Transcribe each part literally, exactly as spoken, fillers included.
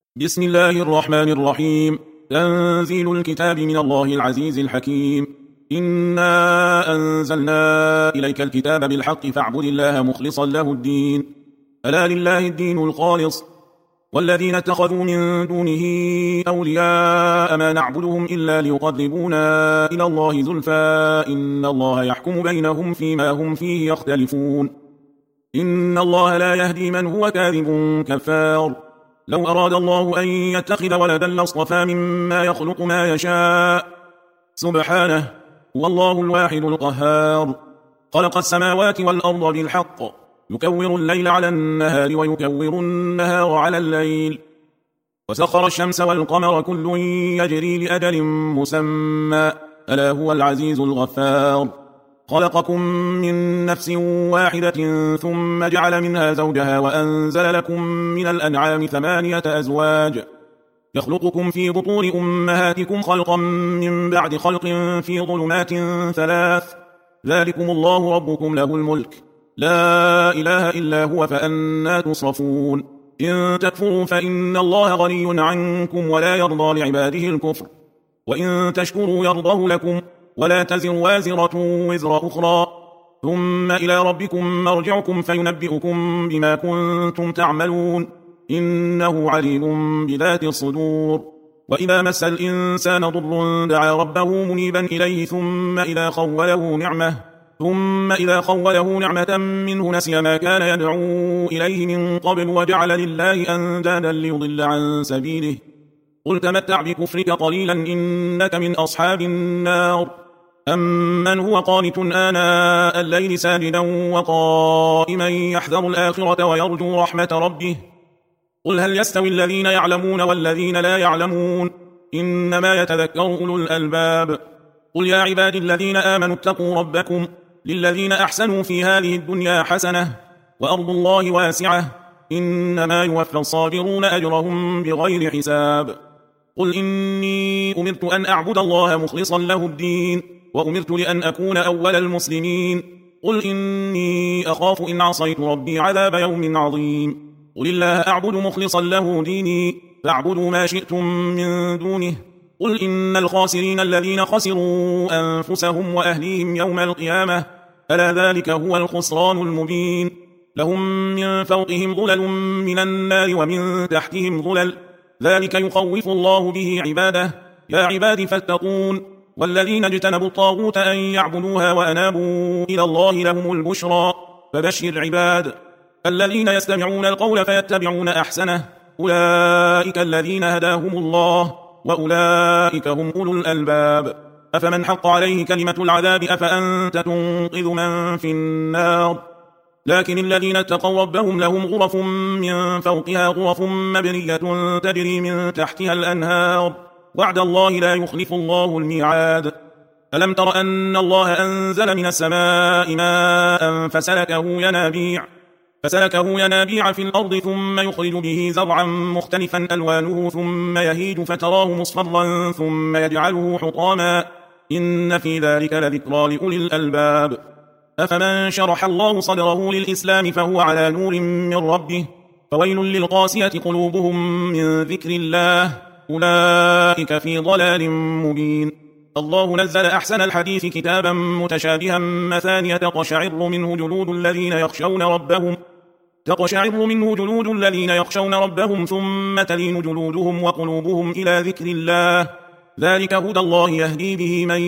بسم الله الرحمن الرحيم. تنزيل الكتاب من الله العزيز الحكيم. إنا أنزلنا إليك الكتاب بالحق فاعبد الله مخلصا له الدين، ألا لله الدين الخالص، والذين اتخذوا من دونه أولياء ما نعبدهم إلا ليقربونا إلى الله زلفى إن الله يحكم بينهم فيما هم فيه يختلفون. إن الله لا يهدي من هو كاذب كفار. لو أراد الله أن يتخذ ولدا لاصطفى مما يخلق ما يشاء، سبحانه، والله الواحد القهار. خلق السماوات والأرض بالحق، يكور الليل على النهار ويكور النهار على الليل، وسخر الشمس والقمر كل يجري لأجل مسمى، ألا هو العزيز الغفار. خلقكم من نفس واحدة ثم جعل منها زوجها وأنزل لكم من الأنعام ثمانية أزواج، يخلقكم في بطون أمهاتكم خلقا من بعد خلق في ظلمات ثلاث، ذلكم الله ربكم له الملك، لا إله إلا هو، فأنى تصرفون. إن تكفروا فإن الله غني عنكم ولا يرضى لعباده الكفر، وإن تشكروا يرضه لكم، ولا تزر وازرة وزر أخرى، ثم إلى ربكم مرجعكم فينبئكم بما كنتم تعملون، إنه عليم بذات الصدور. وإذا مس الإنسان ضر دعا ربه منيبا إليه ثم إذا خوله نعمة ثم إذا خوله نعمة منه نسي ما كان يدعو إليه من قبل وجعل لله أندادا ليضل عن سبيله. قل تمتع بكفرك قليلا إنك من أصحاب النار. أمن هو قانت آناء الليل ساجدا وقائما يحذر الآخرة ويرجو رحمة ربه، قل هل يستوي الذين يعلمون والذين لا يعلمون، إنما يتذكر أولو الألباب. قل يا عبادي الذين آمنوا اتقوا ربكم، للذين أحسنوا في هذه الدنيا حسنة وأرض الله واسعة، إنما يوفى الصابرون أجرهم بغير حساب. قل إني أمرت أن أعبد الله مخلصا له الدين، وأمرت لأن أكون أول المسلمين. قل إني أخاف إن عصيت ربي عذاب يوم عظيم. قل الله أعبد مخلصا له ديني، فاعبدوا ما شئتم من دونه. قل إن الخاسرين الذين خسروا أنفسهم وأهليهم يوم القيامة، ألا ذلك هو الخسران المبين. لهم من فوقهم ظلل من النار ومن تحتهم ظلل، ذلك يخوف الله به عباده. يا عباد فاتقون. والذين اجتنبوا الطاغوت أن يعبدوها وأنابوا إلى الله لهم البشرى، فبشر عباد. الذين يستمعون القول فيتبعون أحسنه، أولئك الذين هداهم الله، وأولئك هم أولو الألباب. أفمن حق عليه كلمة العذاب أفأنت تنقذ من في النار؟ لكن الذين اتقوا ربهم لهم غرف من فوقها غرف مبنية تجري من تحتها الأنهار، وعد الله لا يخلف الله الميعاد. ألم تر أن الله أنزل من السماء ماء فسلكه ينابيع فسلكه ينابيع في الأرض ثم يخرج به زرعا مختلفا ألوانه ثم يهيج فتراه مصفرا ثم يجعله حطاما، إن في ذلك لذكرى لأولي الألباب. أفمن شرح الله صدره للإسلام فهو على نور من ربه، فويل للقاسية قلوبهم من ذكر الله، أولئك في ضلال مبين. الله نزل أحسن الحديث كتابا متشابها مثانية تقشعر منه جلود الذين يخشون ربهم تقشعر منه جلود الذين يخشون ربهم ثم تلين جلودهم وقلوبهم إلى ذكر الله، ذلك هدى الله يهدي به من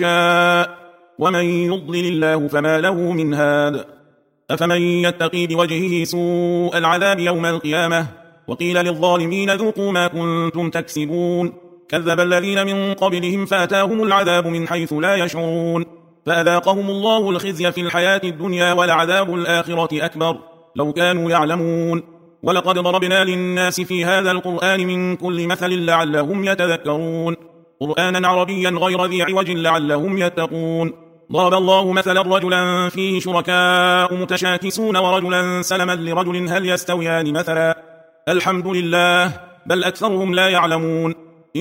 يشاء، ومن يضلل الله فما له من هاد. أفمن يتقي بوجهه سوء العذاب يوم القيامة، وقيل للظالمين ذوقوا ما كنتم تكسبون، كذب الذين من قبلهم فأتاهم العذاب من حيث لا يشعرون، فأذاقهم الله الخزي في الحياة الدنيا ولعذاب الآخرة أكبر لو كانوا يعلمون. ولقد ضربنا للناس في هذا القرآن من كل مثل لعلهم يتذكرون، قرآنا عربيا غير ذي عوج لعلهم يتقون. ضرب الله مثلا رجلا فيه شركاء متشاكسون ورجلا سلما لرجل هل يستويان مثلا، الحمد لله بل أكثرهم لا يعلمون.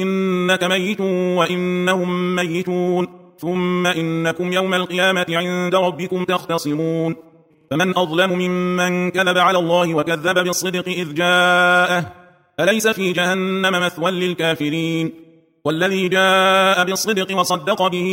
إنك ميت وإنهم ميتون، ثم إنكم يوم القيامة عند ربكم تختصمون. فمن أظلم ممن كذب على الله وكذب بالصدق إذ جاءه، أليس في جهنم مثوى للكافرين والذي جاء بالصدق وصدق به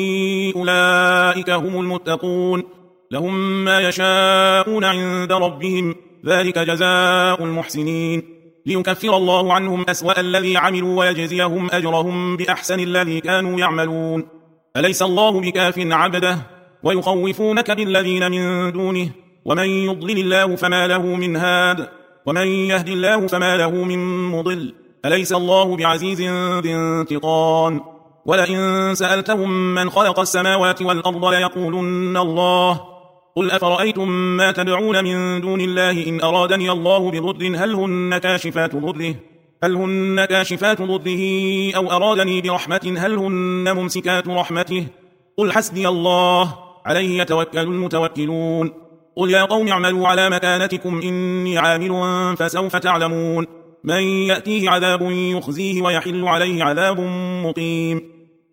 أولئك هم المتقون لهم ما يشاءون عند ربهم ذلك جزاء المحسنين ليكفر الله عنهم أسوأ الذي عملوا ويجزيهم أجرهم بأحسن الذي كانوا يعملون أليس الله بكاف عبده ويخوفونك بالذين من دونه ومن يضلل الله فما له من هاد ومن يهد الله فما له من مضل أليس الله بعزيز ذي انتقام ولئن سألتهم من خلق السماوات والأرض ليقولن الله قل أفرأيتم ما تدعون من دون الله إن أرادني الله بضر هل هن كاشفات ضره هل هن كاشفات ضره أو أرادني برحمة هل هن ممسكات رحمته قل حسبي الله عليه يتوكل المتوكلون قل يا قوم اعملوا على مكانتكم إني عامل فسوف تعلمون من يأتيه عذاب يخزيه ويحل عليه عذاب مقيم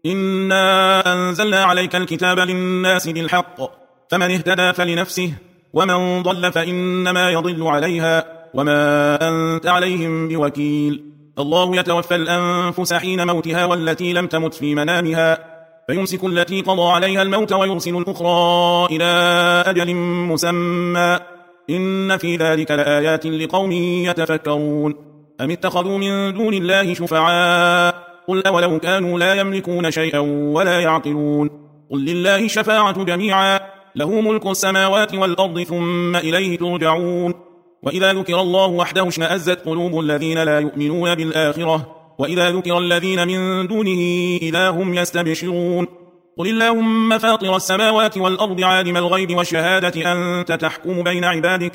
إنا أنزلنا عليك الكتاب للناس بالحق فمن اهتدى فلنفسه ومن ضل فإنما يضل عليها وما أنت عليهم بوكيل الله يتوفى الأنفس حين موتها والتي لم تمت في منامها فيمسك التي قضى عليها الموت ويرسل الأخرى إلى أجل مسمى إن في ذلك لآيات لقوم يتفكرون أم اتخذوا من دون الله شفعاء قل أولو كانوا لا يملكون شيئا ولا يعقلون قل لله الشفاعة جميعا له ملك السماوات والأرض ثم إليه ترجعون وإذا ذكر الله وحده اشمأزت قلوب الذين لا يؤمنون بالآخرة وإذا ذكر الذين من دونه إذا هم يستبشرون قل اللهم فاطر السماوات والأرض عالم الغيب والشهادة أنت تحكم بين عبادك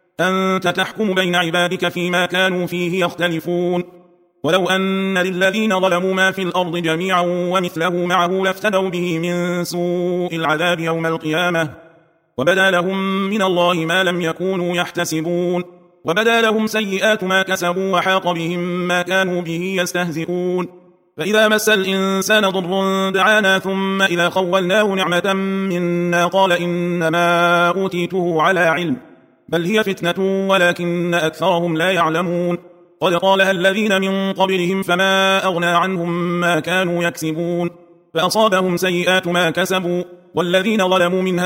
أنت تحكم بين عبادك فيما كانوا فيه يختلفون ولو أن للذين ظلموا ما في الأرض جميعا ومثله معه لافتدوا به من سوء العذاب يوم القيامة وبدا لهم من الله ما لم يكونوا يحتسبون وبدا لهم سيئات ما كسبوا وحاق بهم ما كانوا به يستهزئون فإذا مس الإنسان ضر دعانا ثم إذا خولناه نعمة منا قال إنما أوتيته على علم بل هي فتنة ولكن أكثرهم لا يعلمون قد قالها الذين من قبلهم فما أغنى عنهم ما كانوا يكسبون فأصابهم سيئات ما كسبوا والذين ظلموا من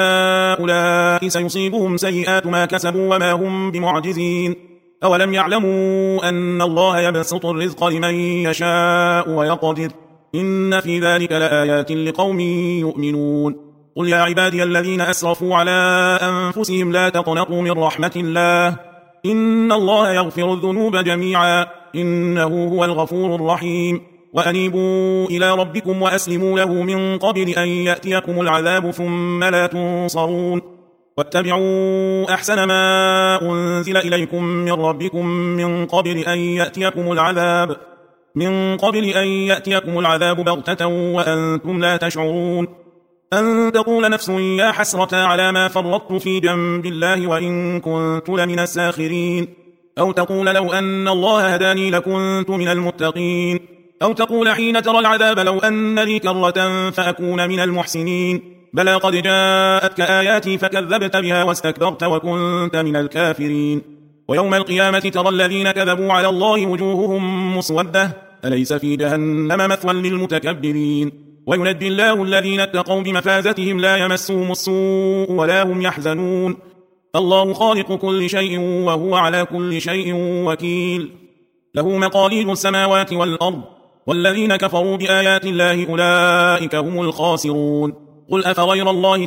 هؤلاء سيصيبهم سيئات ما كسبوا وما هم بمعجزين أولم يعلموا أن الله يبسط الرزق لمن يشاء ويقدر إن في ذلك لآيات لقوم يؤمنون قل يا عبادي الذين أسرفوا على أنفسهم لا تقنطوا من رحمة الله إن الله يغفر الذنوب جميعا إنه هو الغفور الرحيم وأنيبوا إلى ربكم وأسلموا له من قبل أن يأتيكم العذاب ثم لا تنصرون واتبعوا أحسن ما أنزل إليكم من ربكم من قبل أن يأتيكم العذاب من قبل أن يأتيكم العذاب بغتة وأنتم لا تشعرون أن تقول نفس يا حسرة على ما فرطت في جنب الله وإن كنت لمن الساخرين أو تقول لو أن الله هداني لكنت من المتقين أو تقول حين ترى العذاب لو أن لي كرة فأكون من المحسنين بلى قد جاءتك آياتي فكذبت بها واستكبرت وكنت من الكافرين ويوم القيامة ترى الذين كذبوا على الله وجوههم مسودة أليس في جهنم مثوى للمتكبرين وينجي الله الذين اتقوا بمفازتهم لا يمسهم السوء ولا هم يحزنون الله خالق كل شيء وهو على كل شيء وكيل له مقاليد السماوات والأرض والذين كفروا بآيات الله أولئك هم الخاسرون قل أفغير الله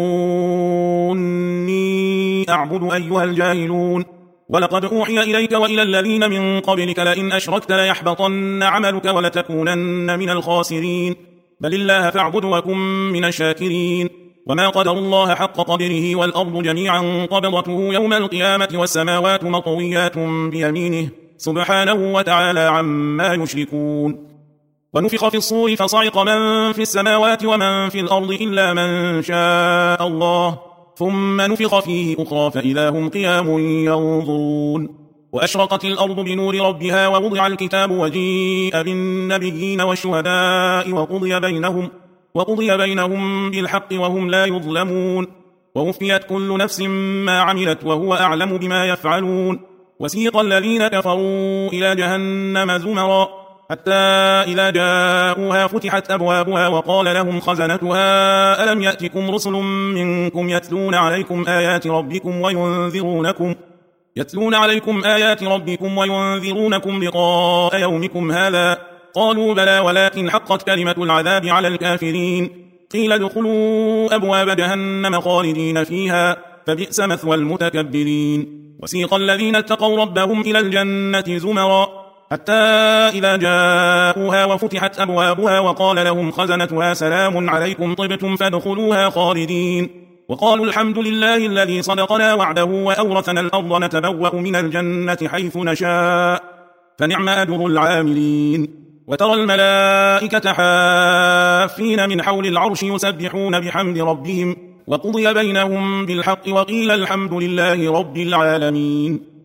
تأمروني أعبد أيها الجاهلون ولقد أوحي إليك وإلى الذين من قبلك لئن أشركت ليحبطن عملك ولتكونن من الخاسرين بل الله فاعبد وكن من الشاكرين وما قدر الله حق قدره والأرض جميعا قبضته يوم القيامة والسماوات مطويات بيمينه سبحانه وتعالى عما يشركون ونفخ في الصور فصعق من في السماوات ومن في الأرض إلا من شاء الله ثم نفخ فيه أخرى فإذا هم قيام ينظرون وأشرقت الأرض بنور ربها ووضع الكتاب وجيء بالنبيين والشهداء وقضي بينهم, وقضي بينهم بالحق وهم لا يظلمون ووفيت كل نفس ما عملت وهو أعلم بما يفعلون وسيق الذين كفروا إلى جهنم زمرا حتى إذا جاءوها فتحت أبوابها وقال لهم خزنتها ألم يأتكم رسل منكم يتلون عليكم آيات ربكم وينذرونكم يتلون عليكم آيات ربكم وينذرونكم لقاء يومكم هذا قالوا بلى ولكن حقت كلمة العذاب على الكافرين قيل ادخلوا أبواب جهنم خالدين فيها فبئس مثوى المتكبرين وسيق الذين اتقوا ربهم إلى الجنة زمرا حتى إذا جاءوها وفتحت أبوابها وقال لهم خزنتها سلام عليكم طبتم فادخلوها خالدين وقالوا الحمد لله الذي صدقنا وعده وأورثنا الأرض نتبوأ من الجنة حيث نشاء فنعم أجر العاملين وترى الملائكة حافين من حول العرش يسبحون بحمد ربهم وقضي بينهم بالحق وقيل الحمد لله رب العالمين.